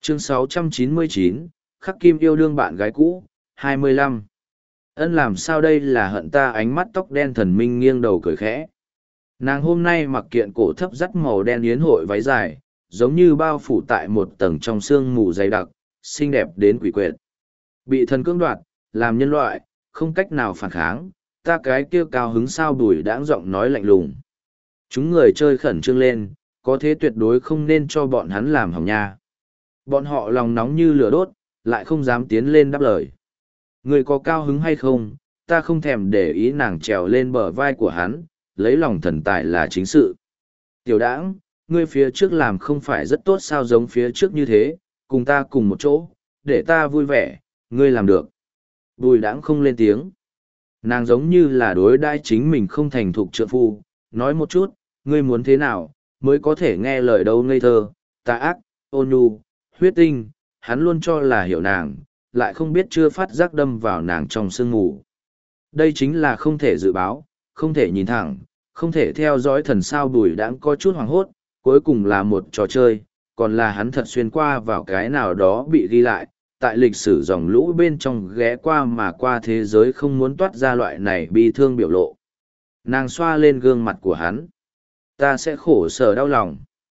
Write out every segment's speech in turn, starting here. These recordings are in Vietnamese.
Chương 699, Khắc Kim yêu đương bạn gái cũ, 25. Ân làm sao đây là hận ta, ánh mắt tóc đen thần minh nghiêng đầu cười khẽ. Nàng hôm nay mặc kiện cổ thấp dắt màu đen yến hội váy dài, giống như bao phủ tại một tầng trong sương mù dày đặc, xinh đẹp đến quỷ quyệt. Bị thần cưỡng đoạt, làm nhân loại, không cách nào phản kháng, ta cái kia cao hứng sao, Bùi Đãng giọng nói lạnh lùng. Chúng người chơi khẩn trương lên, có thế tuyệt đối không nên cho bọn hắn làm hỏng nha. Bọn họ lòng nóng như lửa đốt, lại không dám tiến lên đáp lời. Người có cao hứng hay không, ta không thèm để ý, nàng trèo lên bờ vai của hắn, lấy lòng thần tài là chính sự. Tiểu Đãng, ngươi phía trước làm không phải rất tốt sao, giống phía trước như thế, cùng ta cùng một chỗ, để ta vui vẻ, ngươi làm được. Bùi Đãng không lên tiếng. Nàng giống như là đối đãi chính mình không thành thục trượng phu, nói một chút, ngươi muốn thế nào, mới có thể nghe lời đâu, ngây thơ, tà ác, ôn nhu, huyết tinh, hắn luôn cho là hiểu nàng, lại không biết chưa phát giác đâm vào nàng trong sương ngủ. Đây chính là không thể dự báo, không thể nhìn thẳng, không thể theo dõi thần sao. Bùi Đãng có chút hoảng hốt, cuối cùng là một trò chơi, còn là hắn thật xuyên qua vào cái nào đó bị ghi lại, tại lịch sử dòng lũ bên trong ghé qua mà qua thế giới không muốn toát ra loại này bi thương biểu lộ. Nàng xoa lên gương mặt của hắn. Ta sẽ khổ sở đau lòng.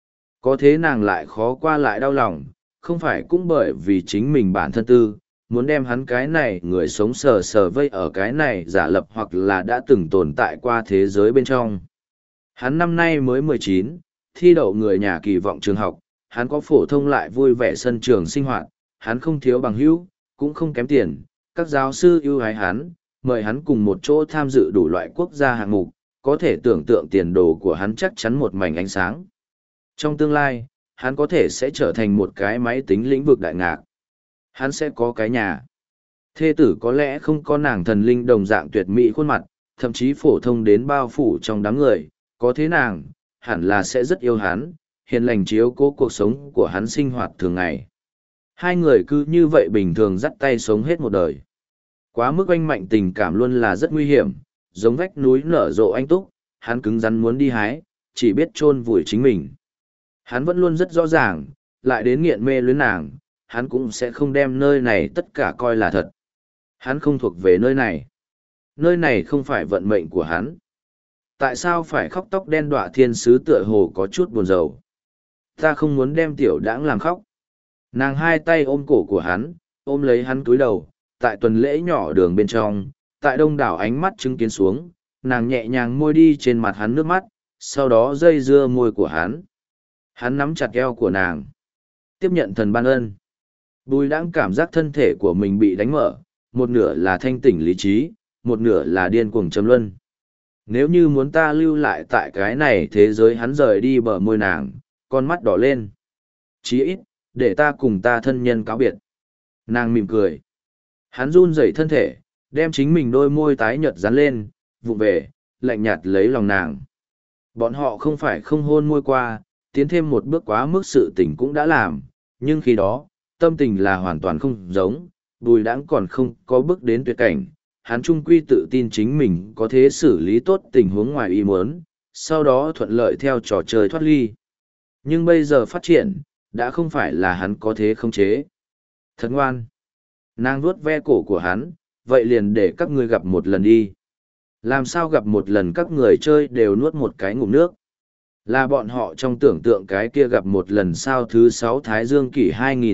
Có thế nàng lại khó qua lại đau lòng, không phải cũng bởi vì chính mình bản thân tư, muốn đem hắn cái này người sống sờ sờ vây ở cái này giả lập hoặc là đã từng tồn tại qua thế giới bên trong. Hắn năm nay mới 19, thi đậu người nhà kỳ vọng trường học, hắn có phổ thông lại vui vẻ sân trường sinh hoạt, hắn không thiếu bằng hữu, cũng không kém tiền, các giáo sư ưu ái hắn, mời hắn cùng một chỗ tham dự đủ loại quốc gia hạng mục, có thể tưởng tượng tiền đồ của hắn chắc chắn một mảnh ánh sáng. Trong tương lai, hắn có thể sẽ trở thành một cái máy tính lĩnh vực đại ngạc. Hắn sẽ có cái nhà. Thê tử có lẽ không có nàng thần linh đồng dạng tuyệt mỹ khuôn mặt, thậm chí phổ thông đến bao phủ trong đám người, có thế nàng, hẳn là sẽ rất yêu hắn, hiền lành chiếu cố cuộc sống của hắn sinh hoạt thường ngày. Hai người cứ như vậy bình thường dắt tay sống hết một đời. Quá mức oanh mạnh tình cảm luôn là rất nguy hiểm, giống vách núi nở rộ anh túc, hắn cứng rắn muốn đi hái, chỉ biết chôn vùi chính mình. Hắn vẫn luôn rất rõ ràng, lại đến nghiện mê luyến nàng, hắn cũng sẽ không đem nơi này tất cả coi là thật. Hắn không thuộc về nơi này. Nơi này không phải vận mệnh của hắn. Tại sao phải khóc? Tóc đen đọa thiên sứ tựa hồ có chút buồn rầu. Ta không muốn đem Tiểu Đãng làm khóc. Nàng hai tay ôm cổ của hắn, ôm lấy hắn cúi đầu, tại tuần lễ nhỏ đường bên trong, tại đông đảo ánh mắt chứng kiến xuống, nàng nhẹ nhàng môi đi trên mặt hắn nước mắt, sau đó dây dưa môi của hắn. Hắn nắm chặt eo của nàng, tiếp nhận thần ban ân. Bùi Đãng cảm giác thân thể của mình bị đánh mở, một nửa là thanh tỉnh lý trí, một nửa là điên cuồng châm luân. Nếu như muốn ta lưu lại tại cái này thế giới, hắn rời đi bờ môi nàng, con mắt đỏ lên. Chí ít, để ta cùng ta thân nhân cáo biệt. Nàng mỉm cười. Hắn run rẩy thân thể, đem chính mình đôi môi tái nhợt dán lên, vụng về, lạnh nhạt lấy lòng nàng. Bọn họ không phải không hôn môi qua, tiến thêm một bước quá mức sự tình cũng đã làm, nhưng khi đó, tâm tình là hoàn toàn không giống, Bùi Đãng còn không có bước đến tuyệt cảnh, hắn trung quy tự tin chính mình có thể xử lý tốt tình huống ngoài ý muốn, sau đó thuận lợi theo trò chơi thoát ly. Nhưng bây giờ phát triển, đã không phải là hắn có thể khống chế. Thật ngoan. Nàng vuốt ve cổ của hắn, vậy liền để các ngươi gặp một lần đi. Làm sao gặp một lần các người chơi đều nuốt một cái ngụm nước? Là bọn họ trong tưởng tượng cái kia gặp một lần sao? Thứ 6 Thái Dương kỷ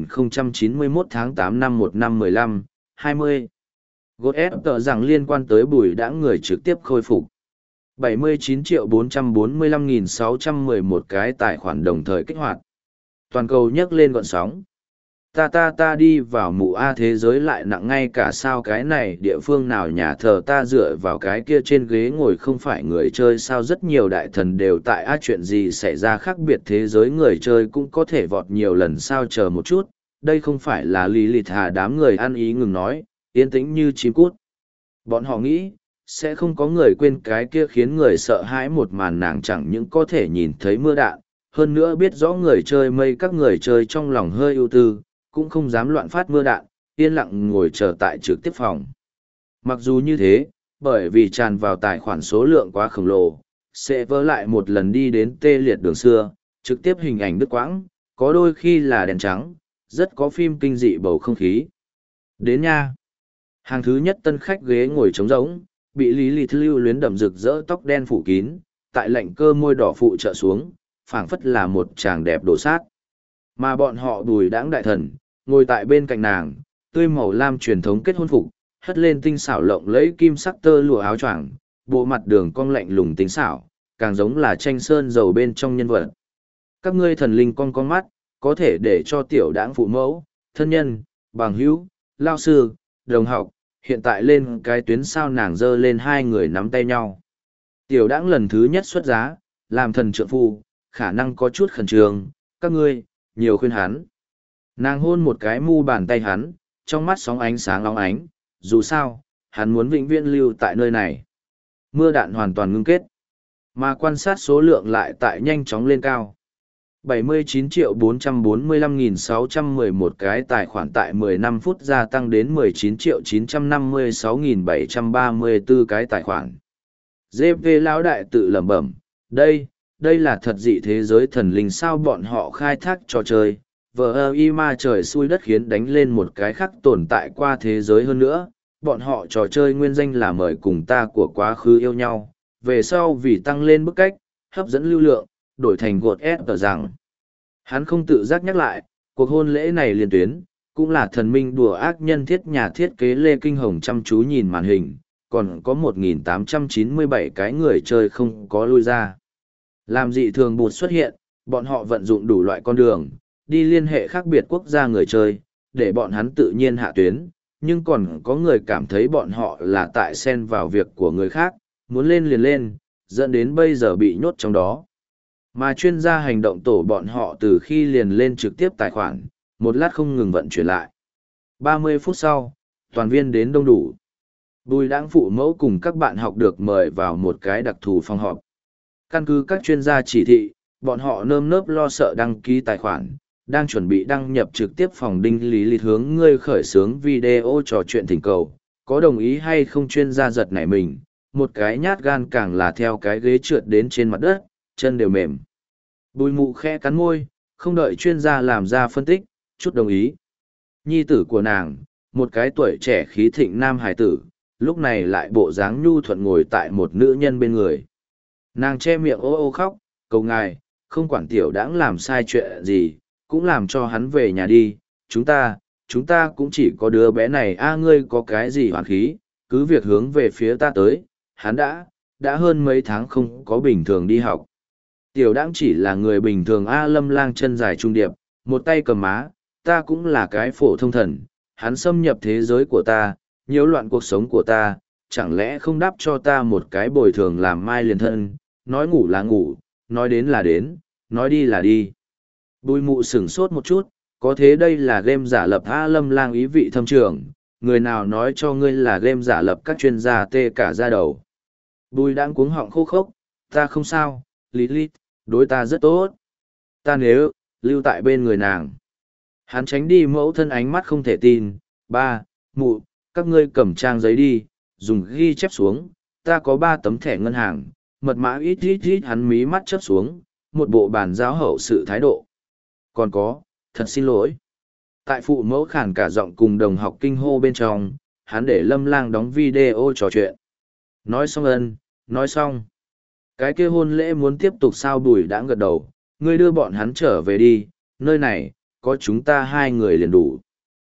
2091 tháng 8 năm 1 năm 15, 20. God ép tờ rằng liên quan tới Bùi Đãng người trực tiếp khôi phục. 79.445.611 cái tài khoản đồng thời kích hoạt. Toàn cầu nhấc lên gọn sóng. Ta đi vào mụ A, thế giới lại nặng ngay cả sao? Cái này địa phương nào? Nhà thờ ta dựa vào cái kia trên ghế ngồi không phải người chơi sao? Rất nhiều đại thần đều tại A, chuyện gì xảy ra? Khác biệt thế giới người chơi cũng có thể vọt nhiều lần sao? Chờ một chút, đây không phải là Lilith à? Đám người ăn ý ngừng nói, yên tĩnh như chim cút. Bọn họ nghĩ, sẽ không có người quên cái kia khiến người sợ hãi một màn. Nàng chẳng những có thể nhìn thấy mưa đạn, hơn nữa biết rõ người chơi mây, các người chơi trong lòng hơi ưu tư, cũng không dám loạn phát mưa đạn, yên lặng ngồi chờ tại trực tiếp phòng. Mặc dù như thế, bởi vì tràn vào tài khoản số lượng quá khổng lồ, sẽ vỡ lại một lần đi đến tê liệt đường xưa, trực tiếp hình ảnh đứt quãng, có đôi khi là đèn trắng, rất có phim kinh dị bầu không khí. Đến nha. Hàng thứ nhất tân khách ghế ngồi trống rỗng, bị Lý Lịch lưu luyến đậm rực rỡ tóc đen phủ kín, tại lạnh cơ môi đỏ phụ trợ xuống, phảng phất là một chàng đẹp đổ sát. Mà bọn họ Bùi Đãng đại thần, ngồi tại bên cạnh nàng, tươi màu lam truyền thống kết hôn phục, hất lên tinh xảo lộng lẫy kim sắc tơ lụa áo choàng, bộ mặt đường cong lạnh lùng tinh xảo, càng giống là tranh sơn dầu bên trong nhân vật. Các ngươi thần linh con mắt, có thể để cho tiểu đãng phụ mẫu, thân nhân, bằng hữu, lao sư, đồng học, hiện tại lên cái tuyến sao nàng dơ lên hai người nắm tay nhau. Tiểu đãng lần thứ nhất xuất giá, làm thần trượng phu, khả năng có chút khẩn trương, các ngươi, nhiều khuyên hắn. Nàng hôn một cái mu bàn tay hắn, trong mắt sóng ánh sáng óng ánh, dù sao, hắn muốn vĩnh viễn lưu tại nơi này. Mưa đạn hoàn toàn ngưng kết, mà quan sát số lượng lại tại nhanh chóng lên cao. 79.445.611 cái tài khoản tại 15 phút gia tăng đến 19.956.734 cái tài khoản. GP lão đại tự lẩm bẩm, đây là thật dị thế giới thần linh sao bọn họ khai thác trò chơi, vờ y ma trời xui đất khiến đánh lên một cái khác tồn tại qua thế giới hơn nữa, bọn họ trò chơi nguyên danh là mời cùng ta của quá khứ yêu nhau, về sau vì tăng lên bức cách, hấp dẫn lưu lượng, đổi thành gột S ở rằng. Hắn không tự giác nhắc lại, cuộc hôn lễ này liên tuyến, cũng là thần minh đùa ác nhân thiết nhà thiết kế Lê Kinh Hồng chăm chú nhìn màn hình, còn có 1.897 cái người chơi không có lui ra. Làm dị thường bụt xuất hiện, bọn họ vận dụng đủ loại con đường, đi liên hệ khác biệt quốc gia người chơi, để bọn hắn tự nhiên hạ tuyến, nhưng còn có người cảm thấy bọn họ là tại xen vào việc của người khác, muốn lên liền lên, dẫn đến bây giờ bị nhốt trong đó. Mà chuyên gia hành động tổ bọn họ từ khi liền lên trực tiếp tài khoản, một lát không ngừng vận chuyển lại. 30 phút sau, toàn viên đến đông đủ. Bùi Đãng phụ mẫu cùng các bạn học được mời vào một cái đặc thù phòng họp. Căn cứ các chuyên gia chỉ thị, bọn họ nơm nớp lo sợ đăng ký tài khoản, đang chuẩn bị đăng nhập trực tiếp phòng đinh lý lịch hướng ngươi khởi xướng video trò chuyện thỉnh cầu, có đồng ý hay không chuyên gia giật nảy mình, một cái nhát gan càng là theo cái ghế trượt đến trên mặt đất, chân đều mềm. Bùi mụ khẽ cắn môi, không đợi chuyên gia làm ra phân tích, chút đồng ý. Nhi tử của nàng, một cái tuổi trẻ khí thịnh nam hải tử, lúc này lại bộ dáng nhu thuận ngồi tại một nữ nhân bên người. Nàng che miệng ô ô khóc, cầu ngài, không quản tiểu đãng làm sai chuyện gì, cũng làm cho hắn về nhà đi, chúng ta cũng chỉ có đứa bé này ngươi có cái gì hoàn khí, cứ việc hướng về phía ta tới, hắn đã hơn mấy tháng không có bình thường đi học. Tiểu đãng chỉ là người bình thường Lâm Lang chân dài trung điệp, một tay cầm má, ta cũng là cái phổ thông thần, hắn xâm nhập thế giới của ta, nhiễu loạn cuộc sống của ta, chẳng lẽ không đáp cho ta một cái bồi thường làm mai liền thân, nói ngủ là ngủ, nói đến là đến, nói đi là đi. Bùi mụ sửng sốt một chút, có thế đây là game giả lập Lâm Lang ý vị thâm trường, người nào nói cho ngươi là game giả lập các chuyên gia tê cả da đầu. Bùi Đãng cuống họng khô khốc, ta không sao, Lilith, đối ta rất tốt. Ta nếu, lưu tại bên người nàng. Hắn tránh đi mẫu thân ánh mắt không thể tin, ba, mụ, các ngươi cầm trang giấy đi, dùng ghi chép xuống, ta có 3 tấm thẻ ngân hàng, mật mã ít hắn mí mắt chớp xuống, một bộ bàn giáo hậu sự thái độ. Còn có, thật xin lỗi. Tại phụ mẫu khản cả giọng cùng đồng học kinh hô bên trong, hắn để Lâm Lang đóng video trò chuyện. Nói xong nói xong. Cái kia hôn lễ muốn tiếp tục sao? Bùi Đãng gật đầu, ngươi đưa bọn hắn trở về đi, nơi này, có chúng ta 2 người liền đủ.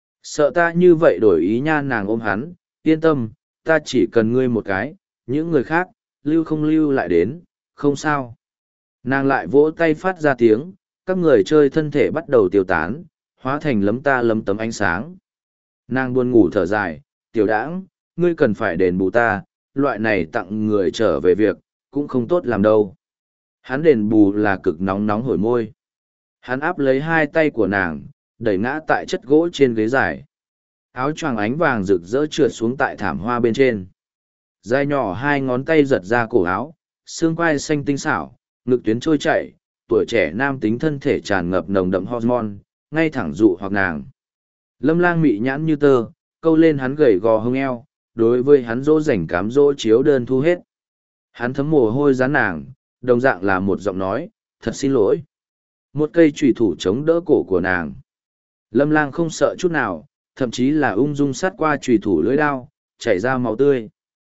Sợ ta như vậy đổi ý nha, nàng ôm hắn, yên tâm, ta chỉ cần ngươi một cái, những người khác, lưu không lưu lại đến, không sao. Nàng lại vỗ tay phát ra tiếng, các người chơi thân thể bắt đầu tiêu tán, hóa thành lấm ta lấm tấm ánh sáng. Nàng buồn ngủ thở dài, Tiểu Đãng, ngươi cần phải đền bù ta, loại này tặng người trở về việc, cũng không tốt làm đâu. Hắn đền bù là cực nóng nóng hổi môi. Hắn áp lấy 2 tay của nàng, đẩy ngã tại chất gỗ trên ghế dài. Áo choàng ánh vàng rực rỡ trượt xuống tại thảm hoa bên trên. Dài nhỏ 2 ngón tay giật ra cổ áo, xương quai xanh tinh xảo, ngực tuyến trôi chảy, tuổi trẻ nam tính thân thể tràn ngập nồng đậm hormone, ngay thẳng dụ hoặc nàng. Lâm Lang mị nhãn như tơ, câu lên hắn gầy gò hông eo, đối với hắn dỗ dành cám dỗ chiếu đơn thu hết. Hắn thấm mồ hôi dán nàng, đồng dạng là một giọng nói, thật xin lỗi. Một cây chùy thủ chống đỡ cổ của nàng. Lâm Lang không sợ chút nào, thậm chí là ung dung sát qua chùy thủ lưỡi đao, chảy ra máu tươi.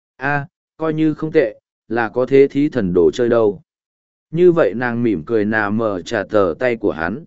A, coi như không tệ, là có thế thí thần đồ chơi đâu. Như vậy nàng mỉm cười nà mở trả tờ tay của hắn.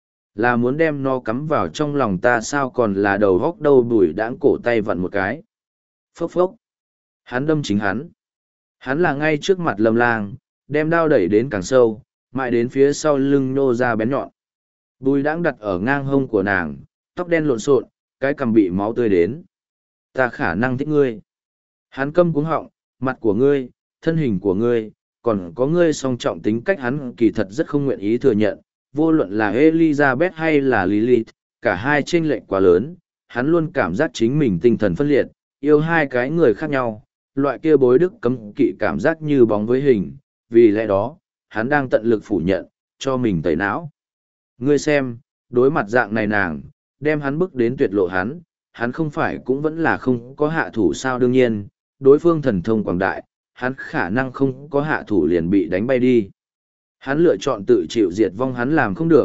Là muốn đem nó cắm vào trong lòng ta sao còn là đầu góc đâu. Bùi đãng cổ tay vặn một cái. Phốc phốc. Hắn đâm chính hắn. Hắn là ngay trước mặt Lâm Lang, đem đao đẩy đến càng sâu, mãi đến phía sau lưng nhô ra bén nhọn. Bùi đãng đặt ở ngang hông của nàng, tóc đen lộn xộn, cái cằm bị máu tươi đến. Ta khả năng thích ngươi. Hắn câm cuống họng, mặt của ngươi, thân hình của ngươi, còn có ngươi song trọng tính cách hắn kỳ thật rất không nguyện ý thừa nhận. Vô luận là Elizabeth hay là Lilith, cả hai chênh lệch quá lớn, hắn luôn cảm giác chính mình tinh thần phân liệt, yêu hai cái người khác nhau, loại kia bối đức cấm kỵ cảm giác như bóng với hình, vì lẽ đó, hắn đang tận lực phủ nhận, cho mình tẩy não. Ngươi xem, đối mặt dạng này nàng, đem hắn bước đến tuyệt lộ hắn không phải cũng vẫn là không có hạ thủ sao. Đương nhiên, đối phương thần thông quảng đại, hắn khả năng không có hạ thủ liền bị đánh bay đi. Hắn lựa chọn tự chịu diệt vong, hắn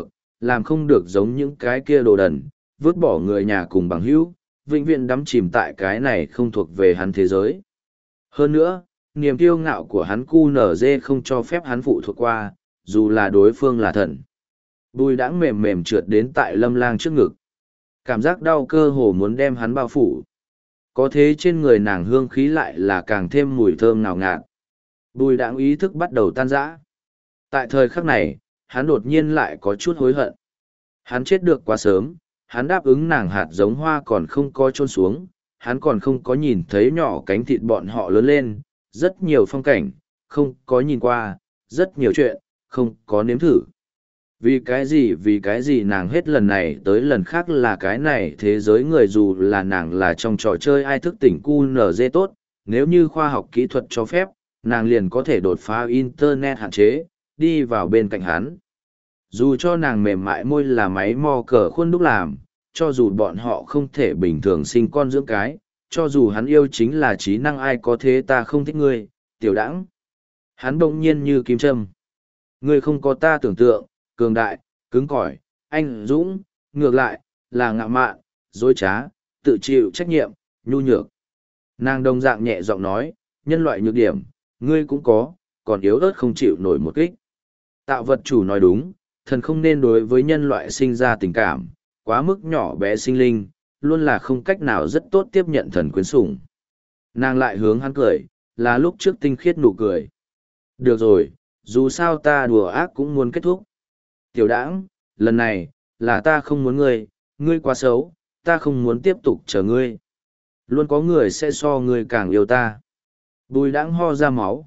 làm không được giống những cái kia đồ đần, vứt bỏ người nhà cùng bằng hữu, vĩnh viễn đắm chìm tại cái này không thuộc về hắn thế giới. Hơn nữa, niềm kiêu ngạo của hắn QNZ không cho phép hắn phụ thuộc qua, dù là đối phương là thần. Bùi đãng mềm mềm trượt đến tại Lâm Lang trước ngực. Cảm giác đau cơ hồ muốn đem hắn bao phủ. Có thế trên người nàng hương khí lại là càng thêm mùi thơm ngào ngạt. Bùi đãng ý thức bắt đầu tan rã. Tại thời khắc này, hắn đột nhiên lại có chút hối hận. Hắn chết được quá sớm, hắn đáp ứng nàng hạt giống hoa còn không có trôn xuống, hắn còn không có nhìn thấy nhỏ cánh thịt bọn họ lớn lên, rất nhiều phong cảnh, không có nhìn qua, rất nhiều chuyện, không có nếm thử. Vì cái gì nàng hết lần này tới lần khác là cái này thế giới người, dù là nàng là trong trò chơi ai thức tỉnh QNZ tốt, nếu như khoa học kỹ thuật cho phép, nàng liền có thể đột phá internet hạn chế, đi vào bên cạnh hắn. Dù cho nàng mềm mại môi là máy mò cờ khuôn đúc làm, cho dù bọn họ không thể bình thường sinh con dưỡng cái, cho dù hắn yêu chính là trí năng ai có thế ta không thích ngươi, tiểu đãng. Hắn bỗng nhiên như kim châm. Ngươi không có ta tưởng tượng, cường đại, cứng cỏi, anh dũng, ngược lại, là ngạo mạn, dối trá, tự chịu trách nhiệm, nhu nhược. Nàng đồng dạng nhẹ giọng nói, nhân loại nhược điểm, ngươi cũng có, còn yếu ớt không chịu nổi một kích. Tạo vật chủ nói đúng, thần không nên đối với nhân loại sinh ra tình cảm, quá mức nhỏ bé sinh linh, luôn là không cách nào rất tốt tiếp nhận thần quyến sủng. Nàng lại hướng hắn cười, là lúc trước tinh khiết nụ cười. Được rồi, dù sao ta đùa ác cũng muốn kết thúc. Tiểu đãng, lần này, là ta không muốn ngươi, ngươi quá xấu, ta không muốn tiếp tục chờ ngươi. Luôn có người sẽ so ngươi càng yêu ta. Bùi đãng ho ra máu,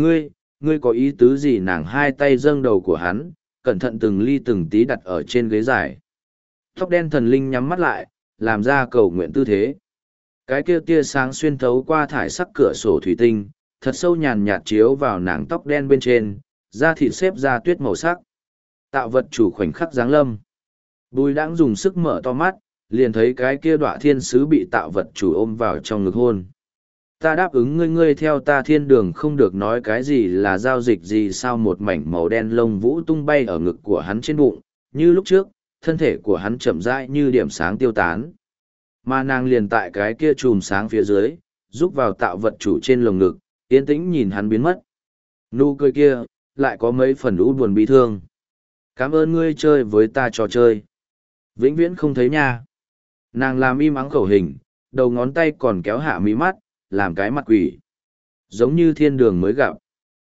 ngươi có ý tứ gì? Nàng hai tay dâng đầu của hắn, cẩn thận từng ly từng tí đặt ở trên ghế dài. Tóc đen thần linh nhắm mắt lại, làm ra cầu nguyện tư thế. Cái kia tia sáng xuyên thấu qua thải sắc cửa sổ thủy tinh, thật sâu nhàn nhạt chiếu vào nàng tóc đen bên trên, da thịt xếp ra tuyết màu sắc. Tạo vật chủ khoảnh khắc giáng lâm. Bùi đãng dùng sức mở to mắt, liền thấy cái kia đọa thiên sứ bị tạo vật chủ ôm vào trong ngực hôn. Ta đáp ứng ngươi theo ta thiên đường không được nói cái gì là giao dịch gì sao. Một mảnh màu đen lông vũ tung bay ở ngực của hắn trên bụng, như lúc trước, thân thể của hắn chậm rãi như điểm sáng tiêu tán. Mà nàng liền tại cái kia chùm sáng phía dưới, giúp vào tạo vật chủ trên lồng ngực, yên tĩnh nhìn hắn biến mất. Nụ cười kia, lại có mấy phần u buồn bi thương. Cảm ơn ngươi chơi với ta trò chơi. Vĩnh viễn không thấy nha. Nàng làm im ắng khẩu hình, đầu ngón tay còn kéo hạ mí mắt, làm cái mặt quỷ. Giống như thiên đường mới gặp.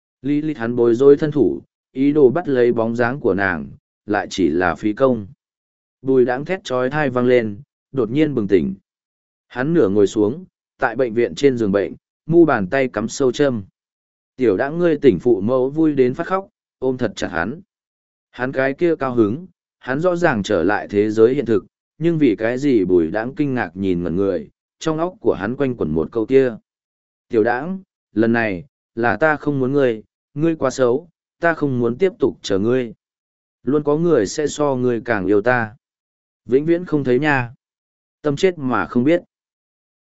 Lý hắn bối rối thân thủ, ý đồ bắt lấy bóng dáng của nàng, lại chỉ là phí công. Bùi đãng thét trói thai vang lên, đột nhiên bừng tỉnh. Hắn nửa ngồi xuống, tại bệnh viện trên giường bệnh, mu bàn tay cắm sâu châm. Tiểu đãng ngươi tỉnh phụ mẫu vui đến phát khóc, ôm thật chặt hắn. Hắn cái kia cao hứng, hắn rõ ràng trở lại thế giới hiện thực, nhưng vì cái gì bùi đãng kinh ngạc nhìn ngẩn người, trong óc của hắn quanh quẩn một câu kia. Tiểu đãng, lần này, là ta không muốn ngươi, ngươi quá xấu, ta không muốn tiếp tục chờ ngươi. Luôn có người sẽ so ngươi càng yêu ta. Vĩnh viễn không thấy nha. Tâm chết mà không biết.